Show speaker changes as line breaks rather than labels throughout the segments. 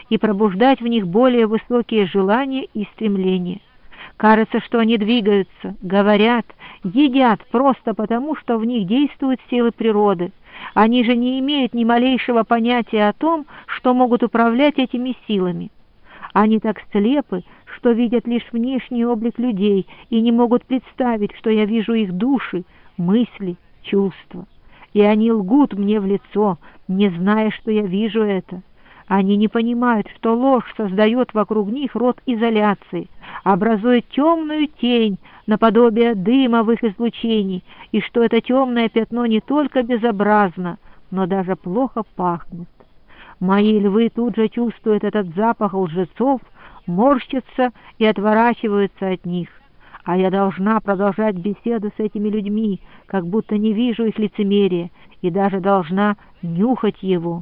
и пробуждать в них более высокие желания и стремления. Кажется, что они двигаются, говорят, едят просто потому, что в них действуют силы природы. Они же не имеют ни малейшего понятия о том, что могут управлять этими силами. Они так слепы, что видят лишь внешний облик людей и не могут представить, что я вижу их души, мысли, чувства. И они лгут мне в лицо, не зная, что я вижу это. Они не понимают, что ложь создает вокруг них род изоляции, образует темную тень наподобие дыма в их излучении, и что это темное пятно не только безобразно, но даже плохо пахнет. Мои львы тут же чувствуют этот запах лжецов, морщатся и отворачиваются от них, а я должна продолжать беседу с этими людьми, как будто не вижу их лицемерия, и даже должна нюхать его.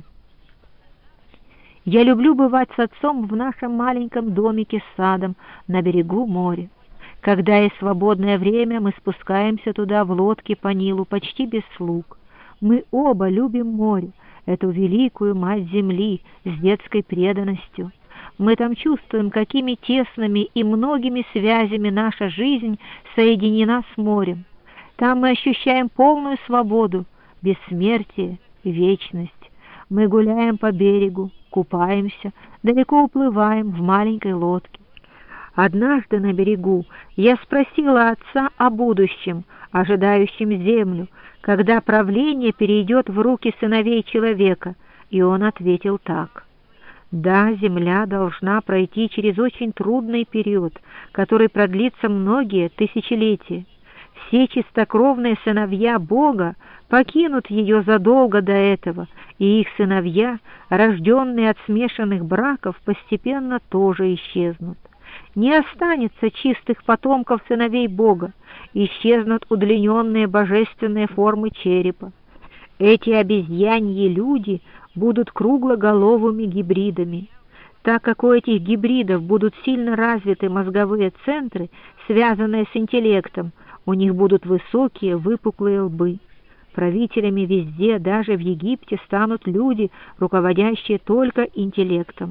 Я люблю бывать с отцом в нашем маленьком домике с садом на берегу моря. Когда есть свободное время, мы спускаемся туда в лодке по Нилу почти без слуг. Мы оба любим море, эту великую мать земли с детской преданностью. Мы там чувствуем, какими тесными и многими связями наша жизнь соединена с морем. Там мы ощущаем полную свободу, бессмертие и вечность. Мы гуляем по берегу, купаемся, далеко уплываем в маленькой лодке. Однажды на берегу я спросила отца о будущем, ожидающем землю, когда правление перейдет в руки сыновей человека, и он ответил так: «Да, земля должна пройти через очень трудный период, который продлится многие тысячелетия. Все чистокровные сыновья Бога покинут ее задолго до этого, и их сыновья, рожденные от смешанных браков, постепенно тоже исчезнут. Не останется чистых потомков сыновей Бога, исчезнут удлиненные божественные формы черепа. Эти обезьяньи люди будут круглоголовыми гибридами. Так как у этих гибридов будут сильно развиты мозговые центры, связанные с интеллектом, у них будут высокие выпуклые лбы. Правителями везде, даже в Египте, станут люди, руководящие только интеллектом.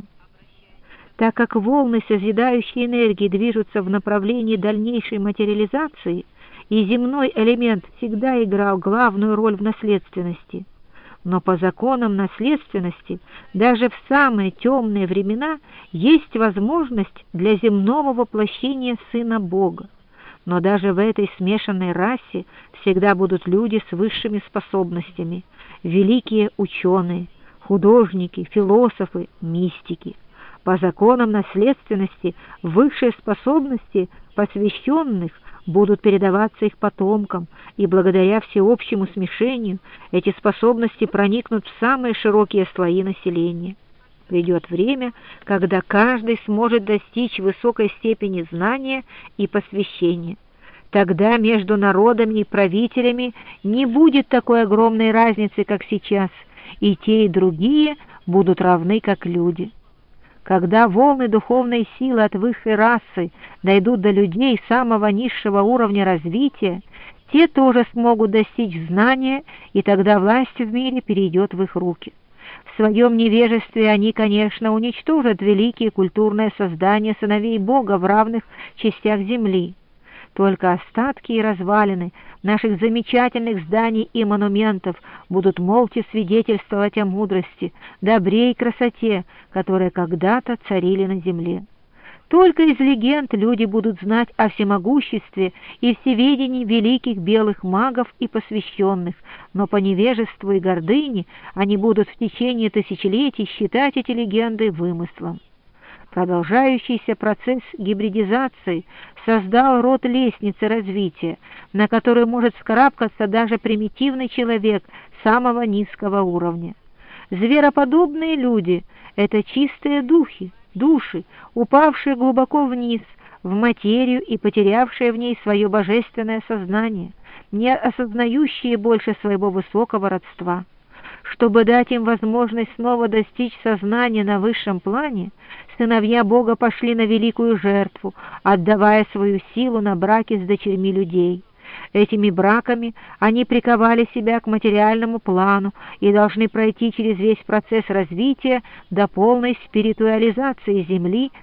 Так как волны созидающей энергии движутся в направлении дальнейшей материализации, и земной элемент всегда играл главную роль в наследственности, но по законам наследственности даже в самые темные времена есть возможность для земного воплощения Сына Бога. Но даже в этой смешанной расе всегда будут люди с высшими способностями, великие ученые, художники, философы, мистики. По законам наследственности высшие способности посвященных будут передаваться их потомкам, и благодаря всеобщему смешению эти способности проникнут в самые широкие слои населения. Придет время, когда каждый сможет достичь высокой степени знания и посвящения. Тогда между народами и правителями не будет такой огромной разницы, как сейчас, и те, и другие будут равны, как люди. Когда волны духовной силы от высшей расы дойдут до людей самого низшего уровня развития, те тоже смогут достичь знания, и тогда власть в мире перейдет в их руки. В своем невежестве они, конечно, уничтожат великие культурные создания сыновей Бога в равных частях земли. Только остатки и развалины наших замечательных зданий и монументов будут молча свидетельствовать о мудрости, добре и красоте, которые когда-то царили на земле. Только из легенд люди будут знать о всемогуществе и всеведении великих белых магов и посвященных, но по невежеству и гордыне они будут в течение тысячелетий считать эти легенды вымыслом. Продолжающийся процесс гибридизации создал род лестницы развития, на которую может вскарабкаться даже примитивный человек самого низкого уровня. Звероподобные люди — это чистые души, упавшие глубоко вниз, в материю и потерявшие в ней свое божественное сознание, не осознающие больше своего высокого родства. Чтобы дать им возможность снова достичь сознания на высшем плане, сыновья Бога пошли на великую жертву, отдавая свою силу на браки с дочерьми людей. Этими браками они приковали себя к материальному плану и должны пройти через весь процесс развития до полной спиритуализации Земли